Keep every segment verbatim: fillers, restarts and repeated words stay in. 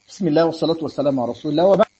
بسم الله والصلاة والسلام على رسول الله وبعد.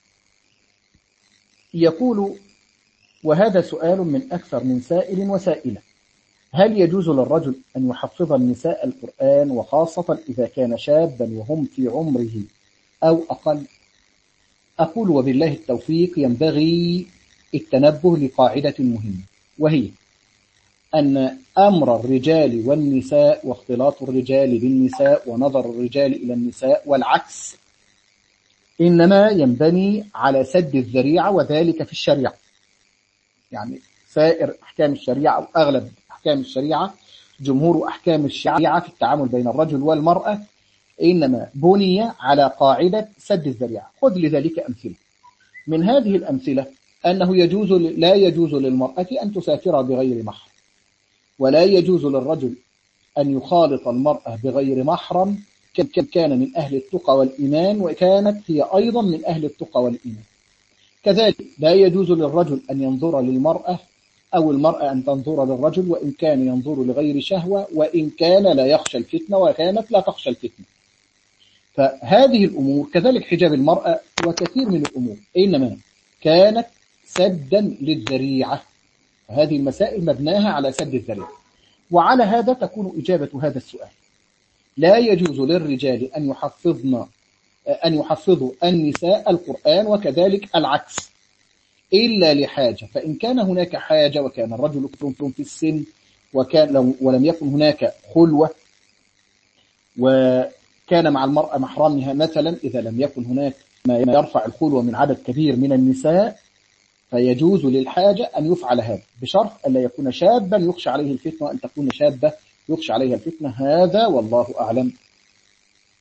يقول: وهذا سؤال من أكثر من سائل وسائلة: هل يجوز للرجل أن يحفظ النساء القرآن وخاصة إذا كان شابا وهم في عمره أو أقل؟ أقول وبالله التوفيق: ينبغي التنبه لقاعدة مهمة، وهي أن أمر الرجال والنساء واختلاط الرجال بالنساء ونظر الرجال إلى النساء والعكس إنما ينبني على سد الذريعة، وذلك في الشريعة. يعني سائر أحكام الشريعة أو أغلب أحكام الشريعة، جمهور أحكام الشريعة في التعامل بين الرجل والمرأة إنما بني على قاعدة سد الذريعة. خذ لذلك أمثلة. من هذه الأمثلة أنه يجوز لا يجوز للمرأة أن تسافر بغير محرم، ولا يجوز للرجل أن يخالط المرأة بغير محرم كم كان من أهل التقى والإيمان وكانت هي أيضا من أهل التقى والإيمان. كذلك لا يجوز للرجل أن ينظر للمرأة أو المرأة أن تنظر للرجل وإن كان ينظر لغير شهوة، وإن كان لا يخشى الفتنة وكانت لا تخشى الفتنة. فهذه الأمور كذلك حجاب المرأة وكثير من الأمور إنما كانت سدا للذريعة. هذه المسائل مبناها على سد الذريعة. وعلى هذا تكون إجابة هذا السؤال: لا يجوز للرجال أن يحفظن أن يحفظوا النساء القرآن، وكذلك العكس إلا لحاجة. فإن كان هناك حاجة وكان الرجل كبير في السن وكان ولم يكن هناك خلوة وكان مع المرأة محرمها مثلا، إذا لم يكن هناك ما يرفع الخلوة من عدد كبير من النساء فيجوز للحاجة أن يفعل هذا، بشرط ألا يكون شابا يخشى عليه الفتنة وأن تكون شابة يخشى عليها الفتنة. هذا والله أعلم.